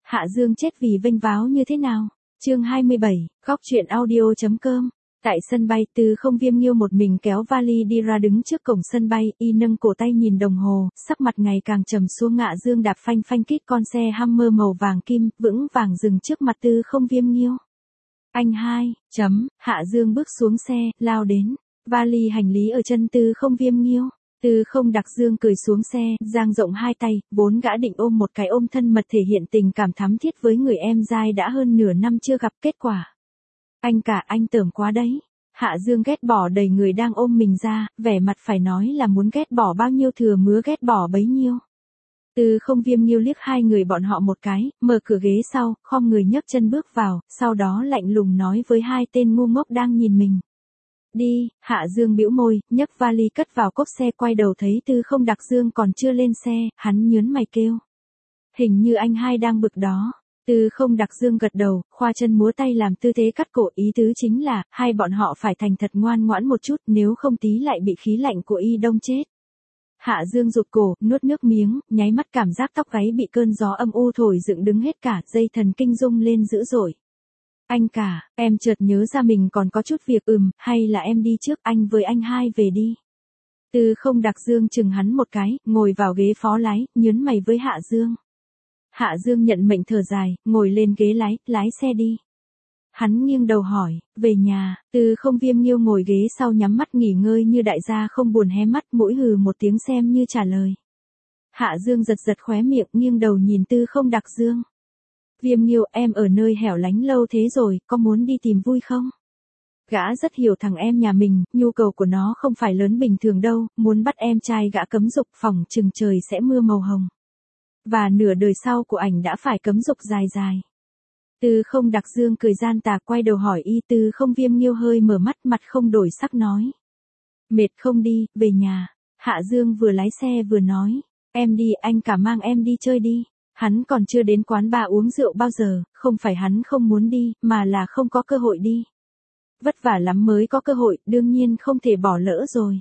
Hạ Dương chết vì vênh váo như thế nào? Chương 27, góc truyện audio.com. Tại sân bay, Tư Không Viêm Nghiêu một mình kéo vali đi ra đứng trước cổng sân bay, y nâng cổ tay nhìn đồng hồ, sắc mặt ngày càng trầm xuống. Hạ Dương đạp phanh phanh kít con xe Hummer màu vàng kim, vững vàng dừng trước mặt Tư Không Viêm Nghiêu. Anh hai, Hạ Dương bước xuống xe, lao đến, vali hành lý ở chân Tư Không Viêm Nghiêu. Tư Không Đặc Dương cười xuống xe, dang rộng hai tay, vốn gã định ôm một cái ôm thân mật thể hiện tình cảm thắm thiết với người em dai đã hơn nửa năm chưa gặp. Kết quả, anh cả anh tởm quá đấy. Hạ Dương ghét bỏ đẩy người đang ôm mình ra, vẻ mặt phải nói là muốn ghét bỏ bao nhiêu thừa mứa ghét bỏ bấy nhiêu. Tư Không Viêm Nghiêu liếc hai người bọn họ một cái, mở cửa ghế sau, khom người nhấc chân bước vào, sau đó lạnh lùng nói với hai tên ngu ngốc đang nhìn mình. Đi. Hạ Dương bĩu môi, nhấc vali cất vào cốp xe, quay đầu thấy Tư Không Đặc Dương còn chưa lên xe, hắn nhớn mày kêu. Hình như anh hai đang bực đó. Tư Không Đặc Dương gật đầu, khoa chân múa tay làm tư thế cắt cổ, ý tứ chính là, hai bọn họ phải thành thật ngoan ngoãn một chút, nếu không tí lại bị khí lạnh của y đông chết. Hạ Dương rụt cổ, nuốt nước miếng, nháy mắt cảm giác tóc gáy bị cơn gió âm u thổi dựng đứng hết cả, dây thần kinh rung lên dữ dội. Anh cả, em chợt nhớ ra mình còn có chút việc, hay là em đi trước, anh với anh hai về đi. Tư Không Đặc Dương chừng hắn một cái, ngồi vào ghế phó lái, nhớn mày với Hạ Dương. Hạ Dương nhận mệnh thở dài, ngồi lên ghế lái xe đi. Hắn nghiêng đầu hỏi, về nhà. Tư Không Viêm Nghiêu ngồi ghế sau nhắm mắt nghỉ ngơi như đại gia không buồn hé mắt, mũi hừ một tiếng xem như trả lời. Hạ Dương giật giật khóe miệng, nghiêng đầu nhìn Tư Không Đặc Dương. Viêm Nghiêu, em ở nơi hẻo lánh lâu thế rồi, có muốn đi tìm vui không? Gã rất hiểu thằng em nhà mình, nhu cầu của nó không phải lớn bình thường đâu, muốn bắt em trai gã cấm dục, phỏng chừng trời sẽ mưa màu hồng. Và nửa đời sau của ảnh đã phải cấm dục dài dài. Tư Không Đặc Dương cười gian tà, quay đầu hỏi y. Tư Không Viêm Nghiêu hơi mở mắt, mặt không đổi sắc nói. Mệt không đi, về nhà. Hạ Dương vừa lái xe vừa nói. Em đi, anh cả mang em đi chơi đi. Hắn còn chưa đến quán bar uống rượu bao giờ, không phải hắn không muốn đi, mà là không có cơ hội đi. Vất vả lắm mới có cơ hội, đương nhiên không thể bỏ lỡ rồi.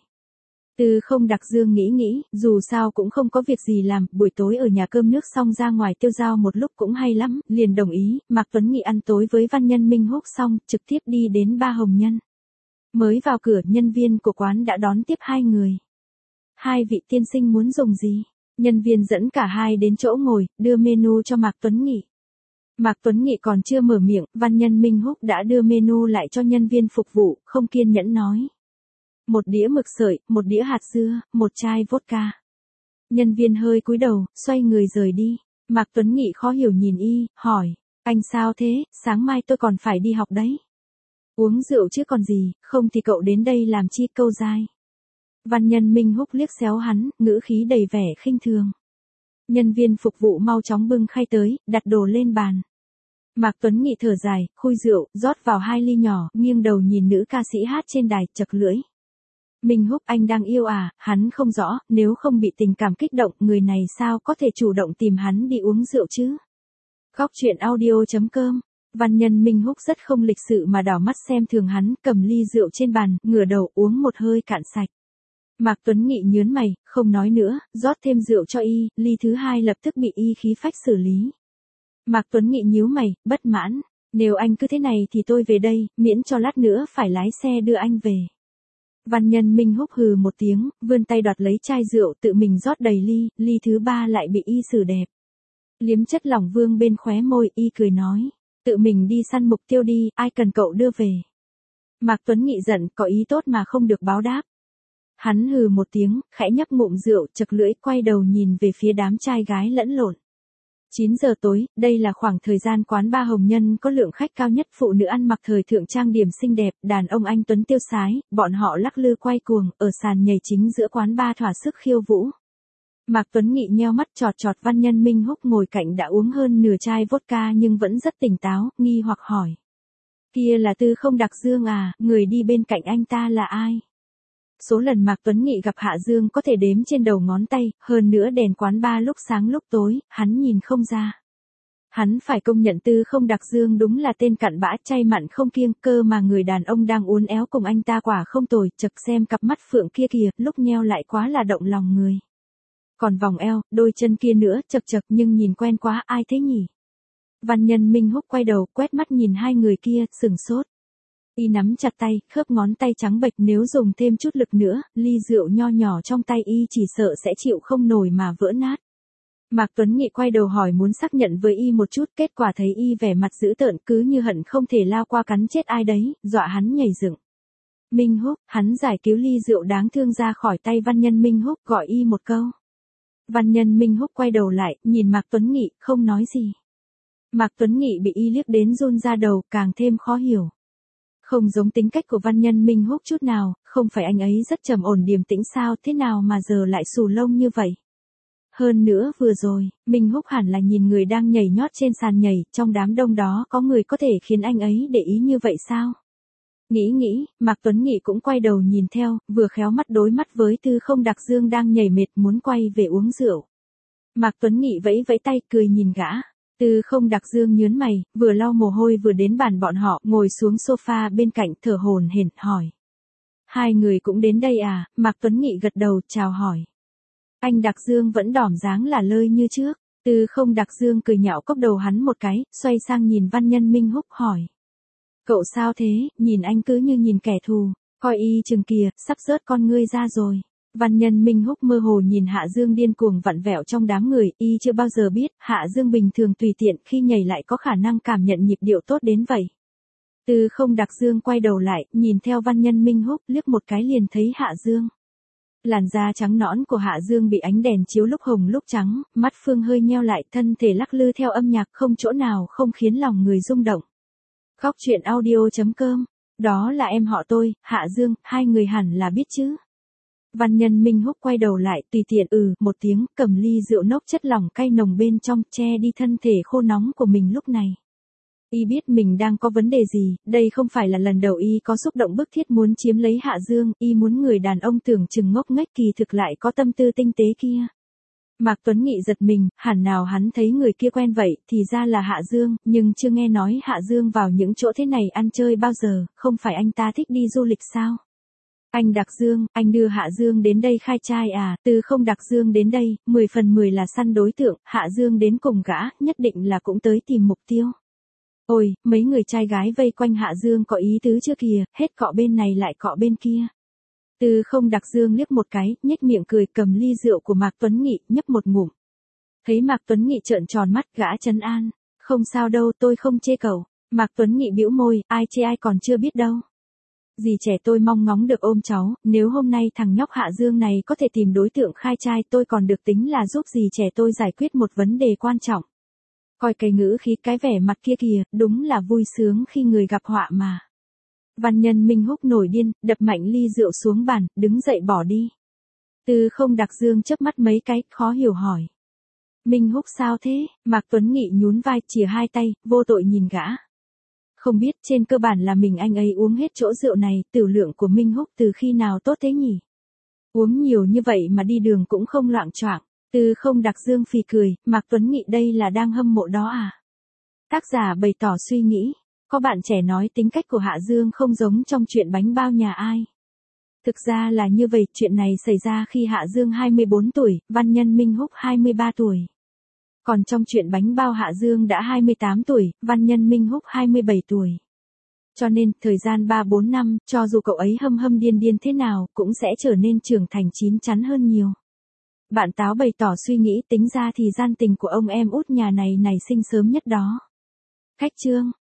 Tư Không Đặc Dương nghĩ, dù sao cũng không có việc gì làm, buổi tối ở nhà cơm nước xong ra ngoài tiêu dao một lúc cũng hay lắm, liền đồng ý. Mạc Tuấn Nghị ăn tối với Văn Nhân Minh Húc xong, trực tiếp đi đến Ba Hồng Nhân. Mới vào cửa, nhân viên của quán đã đón tiếp hai người. Hai vị tiên sinh muốn dùng gì? Nhân viên dẫn cả hai đến chỗ ngồi, đưa menu cho Mạc Tuấn Nghị. Mạc Tuấn Nghị còn chưa mở miệng, Văn Nhân Minh Húc đã đưa menu lại cho nhân viên phục vụ, không kiên nhẫn nói. Một đĩa mực sợi, một đĩa hạt dưa, một chai vodka. Nhân viên hơi cúi đầu, xoay người rời đi. Mạc Tuấn Nghị khó hiểu nhìn y, hỏi. Anh sao thế, sáng mai tôi còn phải đi học đấy. Uống rượu chứ còn gì, không thì cậu đến đây làm chi câu dai. Văn Nhân Minh Húc liếc xéo hắn, ngữ khí đầy vẻ khinh thường. Nhân viên phục vụ mau chóng bưng khay tới, đặt đồ lên bàn. Mạc Tuấn Nghị thở dài, khui rượu, rót vào 2 ly nhỏ, nghiêng đầu nhìn nữ ca sĩ hát trên đài, chật lưỡi. Minh Húc, anh đang yêu à? Hắn không rõ, nếu không bị tình cảm kích động, người này sao có thể chủ động tìm hắn đi uống rượu chứ? Góc truyện audio.com. Văn Nhân Minh Húc rất không lịch sự mà đảo mắt xem thường hắn, cầm ly rượu trên bàn, ngửa đầu uống một hơi cạn sạch. Mạc Tuấn Nghị nhớn mày, không nói nữa, rót thêm rượu cho y, ly thứ hai lập tức bị y khí phách xử lý. Mạc Tuấn Nghị nhíu mày, bất mãn, nếu anh cứ thế này thì tôi về đây, miễn cho lát nữa phải lái xe đưa anh về. Văn Nhân Minh Húc hừ một tiếng, vươn tay đoạt lấy chai rượu, tự mình rót đầy ly, ly thứ ba lại bị y xử đẹp. Liếm chất lỏng vương bên khóe môi, y cười nói, tự mình đi săn mục tiêu đi, ai cần cậu đưa về. Mạc Tuấn Nghị giận, có ý tốt mà không được báo đáp. Hắn hừ một tiếng, khẽ nhấp ngụm rượu, chật lưỡi, quay đầu nhìn về phía đám trai gái lẫn lộn. 9 giờ tối, đây là khoảng thời gian quán Ba Hồng Nhân có lượng khách cao nhất, phụ nữ ăn mặc thời thượng trang điểm xinh đẹp, đàn ông anh tuấn tiêu sái, bọn họ lắc lư quay cuồng, ở sàn nhảy chính giữa quán bar thỏa sức khiêu vũ. Mạc Tuấn Nghị nheo mắt chọt Văn Nhân Minh Húc ngồi cạnh đã uống hơn nửa chai vodka nhưng vẫn rất tỉnh táo, nghi hoặc hỏi. Kia là Tư Không Đặc Dương à, người đi bên cạnh anh ta là ai? Số lần Mạc Tuấn Nghị gặp Hạ Dương có thể đếm trên đầu ngón tay, hơn nữa đèn quán bar lúc sáng lúc tối, hắn nhìn không ra. Hắn phải công nhận Tư Không Đặc Dương đúng là tên cặn bã chay mặn không kiêng, cơ mà người đàn ông đang uốn éo cùng anh ta quả không tồi, chật xem cặp mắt phượng kia kìa, lúc nheo lại quá là động lòng người. Còn vòng eo, đôi chân kia nữa, chật nhưng nhìn quen quá, ai thế nhỉ? Văn Nhân Minh Húc quay đầu, quét mắt nhìn hai người kia, sừng sốt. Y nắm chặt tay, khớp ngón tay trắng bệch, nếu dùng thêm chút lực nữa, ly rượu nho nhỏ trong tay y chỉ sợ sẽ chịu không nổi mà vỡ nát. Mạc Tuấn Nghị quay đầu hỏi muốn xác nhận với y một chút, kết quả thấy y vẻ mặt dữ tợn, cứ như hận không thể lao qua cắn chết ai đấy, dọa hắn nhảy dựng. Minh Húc, hắn giải cứu ly rượu đáng thương ra khỏi tay Văn Nhân Minh Húc, gọi y một câu. Văn Nhân Minh Húc quay đầu lại, nhìn Mạc Tuấn Nghị, không nói gì. Mạc Tuấn Nghị bị y liếc đến run ra đầu, càng thêm khó hiểu. Không giống tính cách của Văn Nhân Minh Húc chút nào, không phải anh ấy rất trầm ổn điềm tĩnh sao, thế nào mà giờ lại xù lông như vậy. Hơn nữa vừa rồi, Minh Húc hẳn là nhìn người đang nhảy nhót trên sàn nhảy, trong đám đông đó có người có thể khiến anh ấy để ý như vậy sao? Nghĩ, Mạc Tuấn Nghị cũng quay đầu nhìn theo, vừa khéo mắt đối mắt với Tư Không Đặc Dương đang nhảy mệt muốn quay về uống rượu. Mạc Tuấn Nghị vẫy vẫy tay cười nhìn gã. Tư Không Đặc Dương nhớn mày, vừa lau mồ hôi vừa đến bàn bọn họ, ngồi xuống sofa bên cạnh thở hổn hển hỏi. Hai người cũng đến đây à? Mạc Tuấn Nghị gật đầu, chào hỏi. Anh Đặc Dương vẫn đỏm dáng là lơi như trước. Tư Không Đặc Dương cười nhạo cốc đầu hắn một cái, xoay sang nhìn Văn Nhân Minh Húc hỏi. Cậu sao thế, nhìn anh cứ như nhìn kẻ thù, coi y chừng kìa, sắp rớt con ngươi ra rồi. Văn Nhân Minh Húc mơ hồ nhìn Hạ Dương điên cuồng vặn vẹo trong đám người, y chưa bao giờ biết, Hạ Dương bình thường tùy tiện khi nhảy lại có khả năng cảm nhận nhịp điệu tốt đến vậy. Tư Không Đặc Dương quay đầu lại, nhìn theo Văn Nhân Minh Húc, liếc một cái liền thấy Hạ Dương. Làn da trắng nõn của Hạ Dương bị ánh đèn chiếu lúc hồng lúc trắng, mắt Phương hơi nheo lại, thân thể lắc lư theo âm nhạc, không chỗ nào không khiến lòng người rung động. Góc truyện audio.com, đó là em họ tôi, Hạ Dương, hai người hẳn là biết chứ. Văn Nhân Minh Húc quay đầu lại, tùy tiện một tiếng, cầm ly rượu nốc chất lỏng cay nồng bên trong, che đi thân thể khô nóng của mình lúc này. Y biết mình đang có vấn đề gì, đây không phải là lần đầu y có xúc động bức thiết muốn chiếm lấy Hạ Dương, y muốn người đàn ông tưởng chừng ngốc nghếch kỳ thực lại có tâm tư tinh tế kia. Mạc Tuấn Nghị giật mình, hẳn nào hắn thấy người kia quen vậy, thì ra là Hạ Dương, nhưng chưa nghe nói Hạ Dương vào những chỗ thế này ăn chơi bao giờ, không phải anh ta thích đi du lịch sao? Anh Đặc Dương, anh đưa Hạ Dương đến đây khai trai à? Tư Không Đặc Dương đến đây, 10 phần 10 là săn đối tượng, Hạ Dương đến cùng gã, nhất định là cũng tới tìm mục tiêu. Ôi, mấy người trai gái vây quanh Hạ Dương có ý tứ chưa kìa, hết cọ bên này lại cọ bên kia. Tư Không Đặc Dương liếc một cái, nhếch miệng cười, cầm ly rượu của Mạc Tuấn Nghị, nhấp một ngụm. Thấy Mạc Tuấn Nghị trợn tròn mắt, gã trấn an. Không sao đâu, tôi không chê cậu. Mạc Tuấn Nghị bĩu môi, ai chê ai còn chưa biết đâu. Dì trẻ tôi mong ngóng được ôm cháu, nếu hôm nay thằng nhóc Hạ Dương này có thể tìm đối tượng khai trai, tôi còn được tính là giúp dì trẻ tôi giải quyết một vấn đề quan trọng. Coi cái ngữ khí, cái vẻ mặt kia kìa, đúng là vui sướng khi người gặp họa mà. Văn Nhân Minh Húc nổi điên, đập mạnh ly rượu xuống bàn, đứng dậy bỏ đi. Tư Không Đặc Dương chớp mắt mấy cái, khó hiểu hỏi. Minh Húc sao thế? Mạc Tuấn Nghị nhún vai, chìa hai tay, vô tội nhìn gã. Không biết, trên cơ bản là mình anh ấy uống hết chỗ rượu này, tiểu lượng của Minh Húc từ khi nào tốt thế nhỉ? Uống nhiều như vậy mà đi đường cũng không loạng choạng. Tư Không Đặc Dương phì cười, Mạc Tuấn Nghị đây là đang hâm mộ đó à? Tác giả bày tỏ suy nghĩ. Có bạn trẻ nói tính cách của Hạ Dương không giống trong chuyện bánh bao nhà ai. Thực ra là như vậy, chuyện này xảy ra khi Hạ Dương 24 tuổi, Văn Nhân Minh Húc 23 tuổi. Còn trong chuyện bánh bao Hạ Dương đã 28 tuổi, Văn Nhân Minh Húc 27 tuổi. Cho nên, thời gian 3-4 năm, cho dù cậu ấy hâm điên điên thế nào, cũng sẽ trở nên trưởng thành chín chắn hơn nhiều. Bạn Táo bày tỏ suy nghĩ, tính ra thì gian tình của ông em út nhà này nảy sinh sớm nhất đó. Khách chương.